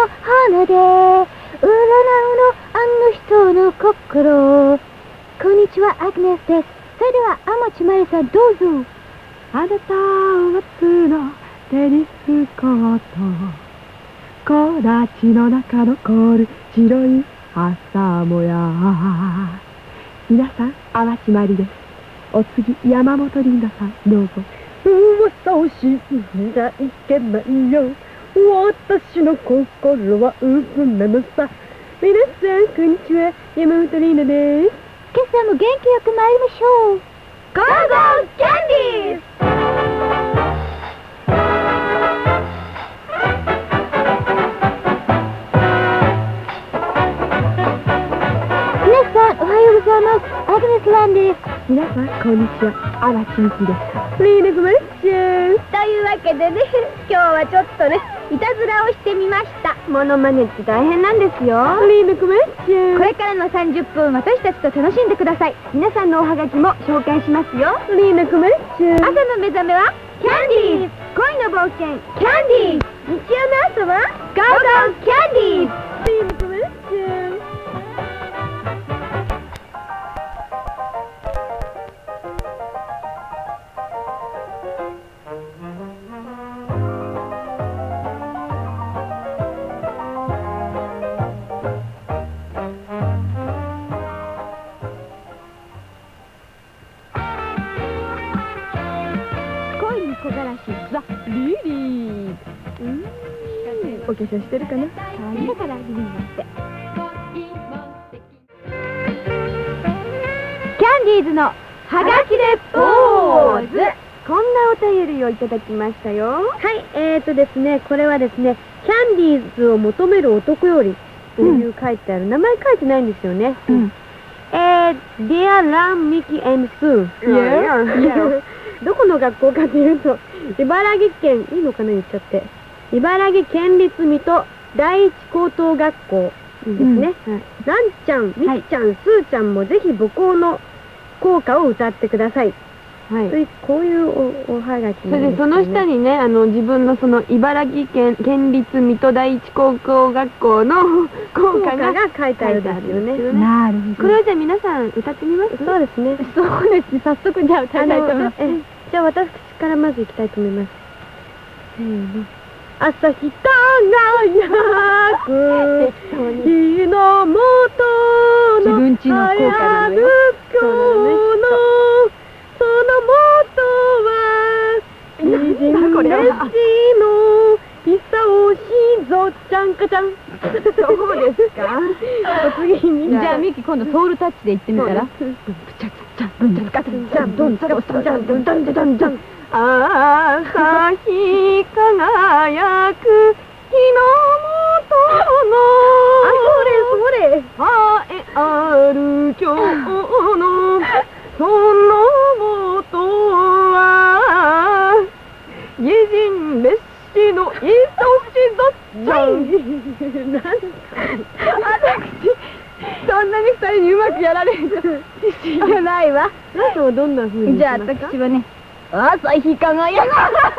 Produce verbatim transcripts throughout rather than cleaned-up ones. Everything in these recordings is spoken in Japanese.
花で占うのあの人の心。こんにちは、アグネスです。それでは天地真理さんどうぞ。 あなたを待つのテニスコート、木立の中残る白い朝もや。皆さん、淡地まりです。お次、山本リンダさんどうぞ。 噂を信じちゃいけないよ、私の心は嘘なのさ。皆さんこんにちは、山本リンダです。 今朝も元気よく参りましょう。 ゴーゴーキャンディーズ。 皆さんおはようございます。アグネスランです。 皆さん、こんにちは。荒木美希です。 リーナグマッシュというわけでね、今日はちょっとね、いたずらをしてみました。モノマネって大変なんですよ。リーナグマッシュ、 これからのさんじゅっぷん、私たちと楽しんでください。皆さんのおはがきも紹介しますよ。 リーナグマッシュ、 朝の目覚めはキャンディーズ。 恋の冒険キャンディーズ。日曜の朝はゴーゴーキャンディーズ。リーナグマッシュ。 木枯らしザ・リリー。うん、お化粧してるかな。 可愛いだからリリーだって。キャンディーズのはがきレポーズ。 こんなお便りをいただきましたよ。はい、えーとですね、これはですね、キャンディーズを求める男よりという書いてある、うん、名前書いてないんですよね。うん、えー、Dear Ram, Mickey and Sue。Yeah. どこの学校かというと、茨城県、いいのかな言っちゃって。茨城県立水戸第一高等学校ですね。うん、はい、ランちゃん、みっちゃん、はい、スーちゃんもぜひ母校の校歌を歌ってください。はい。というこういうお、おはがき、ね。それでその下にね、あの自分のその茨城県県立水戸第一高校学校の校歌が書いてあるんですよね。 なるほど。 これをじゃあ皆さん歌ってみます？そうですね。 そうですね。早速じゃあ歌いたいと思います。 じゃあ私からまずいきたいと思います。せーの。朝日輝く日の元の自分ちの校歌なのよ。 今日のその元は美人弟子の久尾しぞちゃんかちゃん。そうですか。お次にじゃあミキ今度ソウルタッチで言ってみたら。ブンチャツチャブンチャツカツチャブンチャツチャブンチャツチャブン。 朝日輝く日の元のあ、それそれ栄えある今日のその元は美人列士のいそしぞちゃん。なんか私そんなに二人にうまくやられると自信がないわ。あなたはどんな風にしますか？ じゃあ私はね、朝日輝く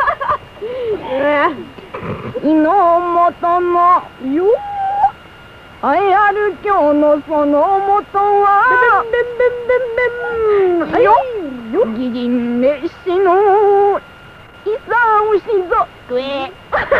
日の元のよ栄えある今日のその元はベンベンベンベンベンよよ美人列士のいさおしぞくえ。いや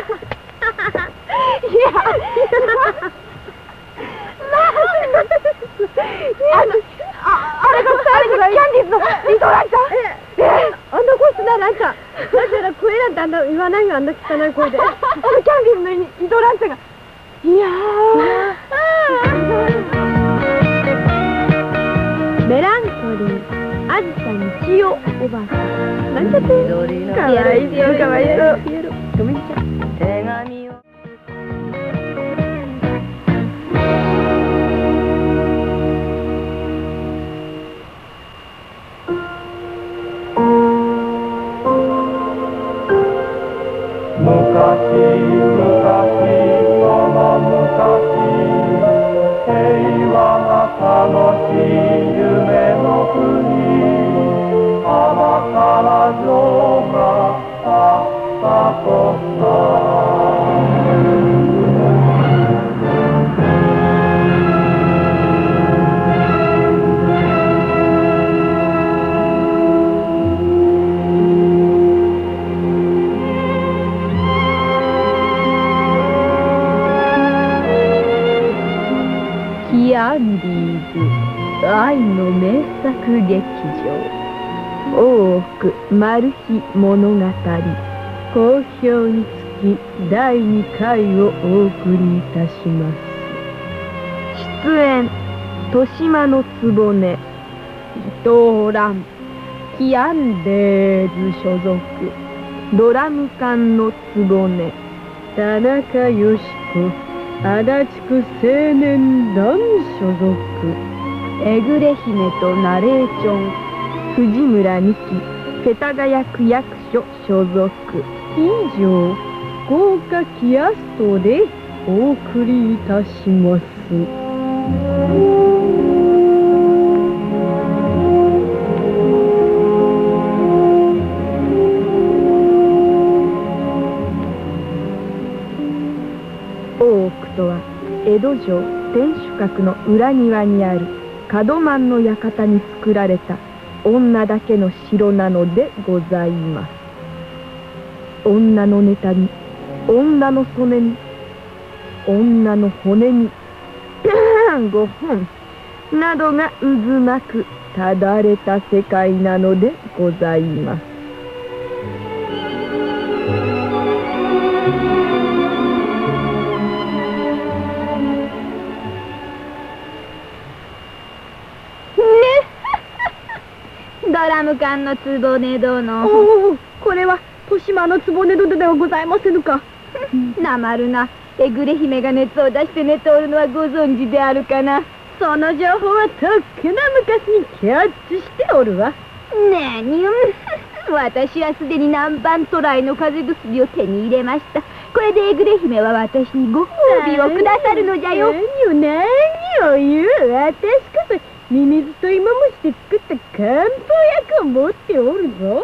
あのああれがあれがキャンディーズのリトランちゃん。 えあんな声してないなんかだから声なんてあんな言わないよ、あんな汚い声で。あのキャンディーズのリトランちゃんがいやーメランコリーあずさみちおおばあさん。なんちゃってかわいそうかわいそう。ごめんなさい。手紙をャンディーズ愛の名作劇場大奥マル秘物語好評につきだいにかいをお送りいたします。出演豊島の局伊藤蘭キアンデーズ所属ドラム缶の局田中よし子足立区青年団所属えぐれ姫とナレーション藤村美希世田谷区役所所属以上豪華キャストでお送りいたします。大奥とは江戸城天守閣の裏庭にある門満の館に作られた女だけの城なのでございます。女のネタに女の曽根に女の骨にご本などが渦巻くただれた世界なのでございます。 ドラム缶のつぼね殿。 おお、これは豊島のつぼね殿ではございませぬか。 なまるな。えぐれ姫が熱を出して寝ておるのはご存知であるかな。 その情報はとっくの昔にキャッチしておるわ。 なにゅん。私はすでに南蛮渡来の風邪薬を手に入れました。これでえぐれ姫は私にご褒美をくださるのじゃよ。 何を何を言う。私こそミミズと芋虫で作った漢方薬を持っておるぞ。ね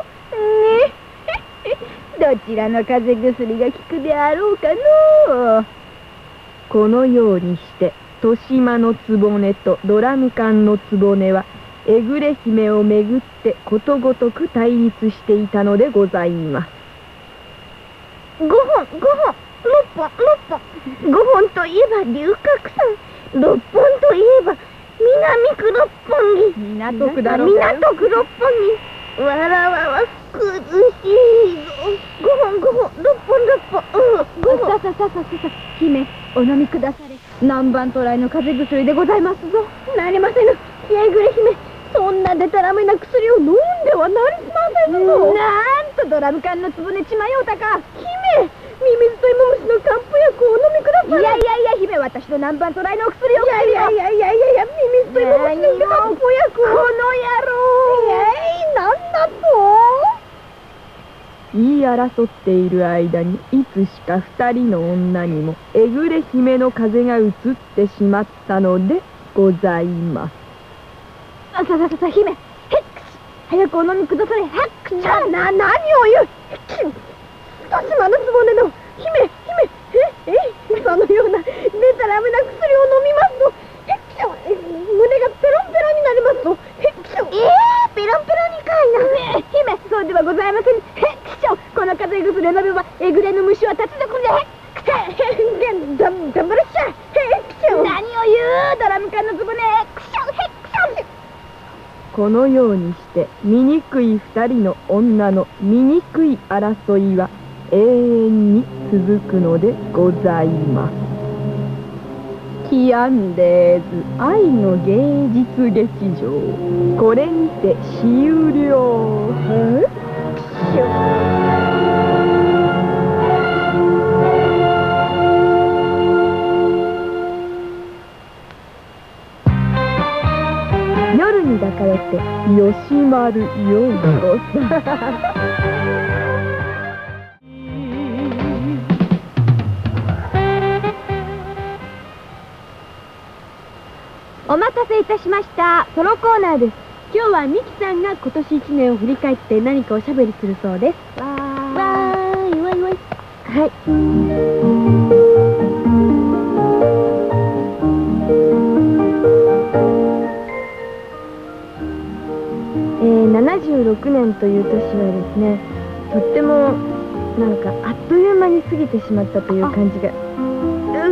どちらの風邪薬が効くであろうかのう。 このようにして豊島の局とドラム缶の局はえぐれ姫をめぐってことごとく対立していたのでございます。 ごほん、ごほん、ろっぽん、ろっぽん。ごほんといえば龍角散。ろっぽんといえば南区六本木。 港区だろうか。港区六本木。わらわは苦しいぞ。ごほん、ごほん、六本、六本。うん、ごほん。ささささささ、姫、お飲みくだされ。南蛮渡来の風邪薬でございますぞ。 なりませぬ。えぐれ姫、そんなでたらめな薬を飲んではなりませんぞ。 なんとドラム缶のつぶねちまようたか。 姫、ミミズと芋虫の漢方薬をお飲みください。 いやいやいや、姫、私の南蛮渡来のお薬を。 いやいやいやいやいやいや、ミミズと芋虫の漢方薬を。この野郎。いやい、なんだと言い争っている間にいつしか二人の女にもえぐれ姫の風が移ってしまったのでございます。 ささささ、姫、ヘックス、早くお飲みくだされ。ヘックス。 な、な、何を言う。豊島のつぼねの姫、姫、え、え、そのようなでたらめな薬を飲みますと、へっきょ、胸がペロンペロンになりますと、へっきょ。 えー、ペロンペロンにかいな。ね、姫、そうではございません。へっきょ、この風邪薬を飲めばえぐれの虫は立ちどころで。へっきょ、ダダブルシャー。へっきょ。何を言う、ドラム缶のつぼね。へっきょ、へっきょ。 このようにして醜い二人の女の醜い争いは永遠に続くのでございます。キアンデーズ愛の芸術劇場、これにて終了。夜に抱かれて吉丸陽子さんお待たせいたしました。ソロコーナーです。 今日はミキさんが今年一年を振り返って何かおしゃべりするそうです。 わーわーいわいわい。 はい。えー、ななじゅうろくねんという年はですね、とってもなんかあっという間に過ぎてしまったという感じが。う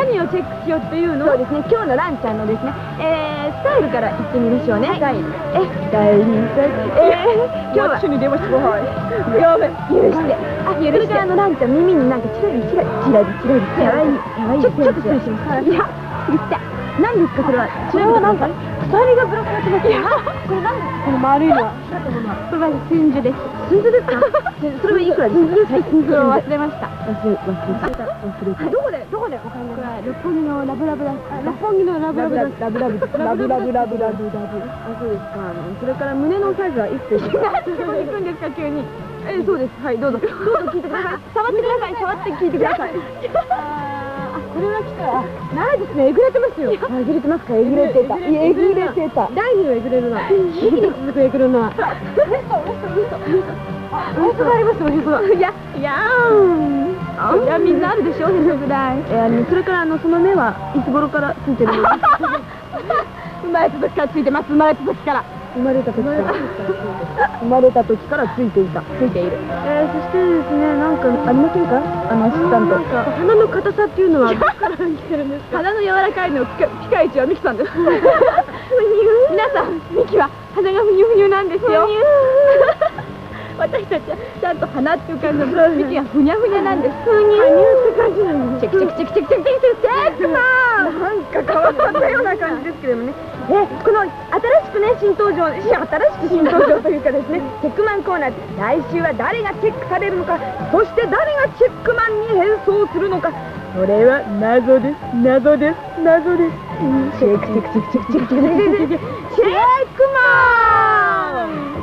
何をチェックしようっていうの？ そうですね、今日のランちゃんのですね、えー、スタイルからいってみましょうね。スタイル。え、第二回。えー、今日は。 に電話してこい。 やべ、許して。あ、許して。あのランちゃん耳になんかチラリチラリチラリチラリ。かわいい。かわいい。ちょっとちょっと失礼します。いや、次って。何ですかそれは。 それはなんか鎖がぶら下がってます。いや、これなんですかこの丸いのは。 これは真珠です。真珠ですか？それはいくらですか？はい、真珠を忘れました。忘れ忘れた。忘れた。 どこでどこでお買い物？ これは六本木のラブラブだ。 六本木のラブラブだ。 ラブラブラブラブラブラブラブ。 あ、そうですか。あのそれから胸のサイズはいくつですか？そこに行くんですか急に？え、そうです。はい、どうぞどうぞ聞いてください。触ってください。触って聞いてください。 これは来た。ないですね。えぐれてますよ。えぐれてますか。えぐれてた。えぐれてた。 第二のえぐれるな。一気に続くえぐるな。嘘嘘嘘嘘。あ、嘘がありますよ。嘘が。いやいやーん。いやみんなあるでしょ。へそぐらい。え、あのそれからあのその目はいつ頃からついてるの？ 生まれた時からついてます。生まれた時から。 生まれた時から。 生まれた時からついていた。ついている。 えー、そしてですね、なんかありませんか？ あのアシスタント。 なんか鼻の硬さっていうのはどこから来てるんですか？ 鼻の柔らかいのピカピカイチはミキさんです。皆さん、ミキは鼻がふにゅふにゅなんですよ。私たちはちゃんと鼻っていう感じのミキがふにゃふにゃなんです。ふにゅって感じなの。 チェキチェキチェキチェキチェキチェキチェキマン。 なんか変わったような感じですけれどもね。 え、この新しくね、新登場、新しく新登場というかですね、チェックマンコーナー、来週は誰がチェックされるのか、そして誰がチェックマンに変装するのか、それは謎です、謎です、謎です。チェックチェックチェックチェックチェックチェックチェックチェックチェックマン。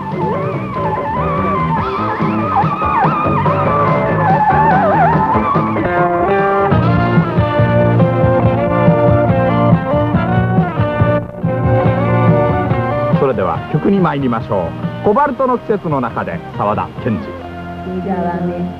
それでは曲に参りましょう。コバルトの季節の中で沢田研二。 じゃあね。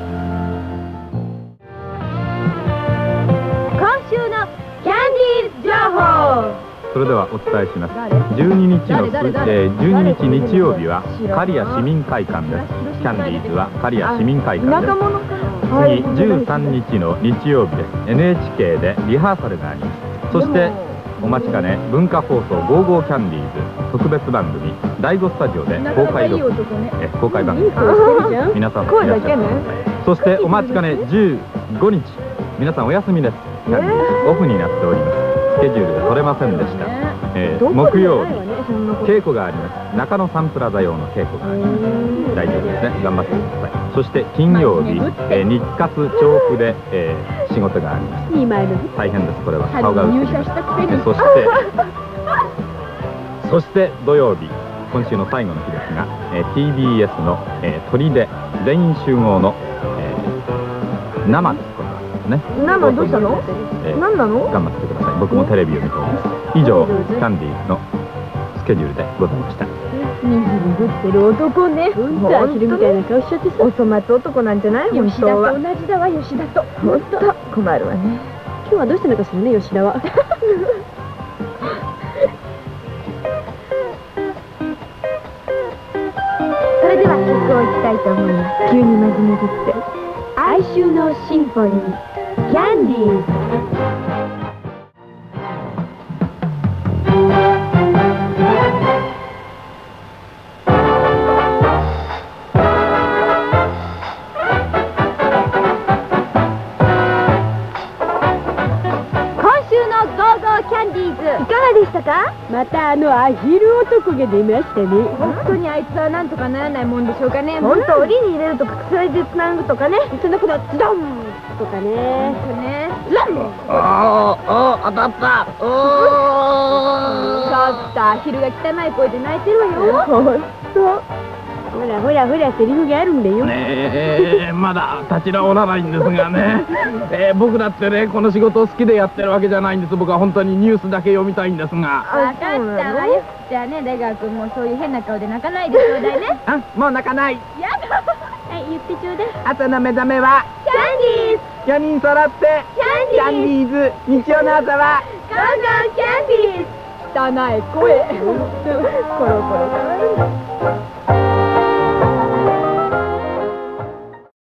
今週のキャンディーズ情報。 それではお伝えします。 誰じゅうににちの誰誰誰えーじゅうににち日曜日は知らん刈谷市民会館です。キャンディーズは刈谷市民会館です。 田舎者か。 次じゅうさんにちの日曜日です。 エヌエイチケー でリハーサルがあります。そしてお待ちかね文化放送「ゴーゴーキャンディーズ」特別番組第五スタジオで公開録え公開番組皆さんもいらっしゃいます。そしてお待ちかねじゅうごにち皆さんお休みです。キャンディーズオフになっております。スケジュールが取れませんでした。えー木曜日稽古があります。中野サンプラザ用の稽古があります。大丈夫ですね。頑張ってください。そして金曜日、えー日活調布で、えー仕事があります。大変です。これは顔が映ります。えーそしてそして土曜日今週の最後の日ですが、えー ティービーエス の、えー、砦全員集合の、えー生です。これはね。 生どうしたの？ えー何なの？ 頑張ってください。僕もテレビを見ております。以上キャンディーズのスケジュールでございました。 にじりぶってる男ね。 うんとアヒルみたいな顔しちゃってさ。 お粗末男なんじゃない？本吉田と当は。 同じだわ、吉田と。 本当困るわね。 今日はどうしたのかしらね、吉田は。 それでは曲をいきたいと思います。 急に真面目ぶって。 哀愁のシンフォニー、キャンディーズ。キャンディーズいかがでしたか？ またあのアヒル男が出ましたね。 本当にあいつはなんとかならないもんでしょうかね。 本当檻に入れるとか鎖でつなぐとかね。 そのことズドンとかね。 ね。 ああ、当たった。 ちょっとアヒルが汚い声で泣いてるわよ。 本当。 ほらほらほら、セリフがあるんだよ。 ねえ、まだ立ち直らないんですがね、えー、僕だってねこの仕事を好きでやってるわけじゃないんです。僕は本当にニュースだけ読みたいんですが。 わかったわよ。じゃあね、出川君もそういう変な顔で泣かないでちょうだいね。 あ、もう泣かない。 やだ。 はい、言ってちょうだい。 朝の目覚めはキャンディーズ。 よにん揃ってキャンディーズ。 キャンディーズ。日曜の朝はゴーゴーキャンディーズ。汚い声。コロコロ変わるんだ。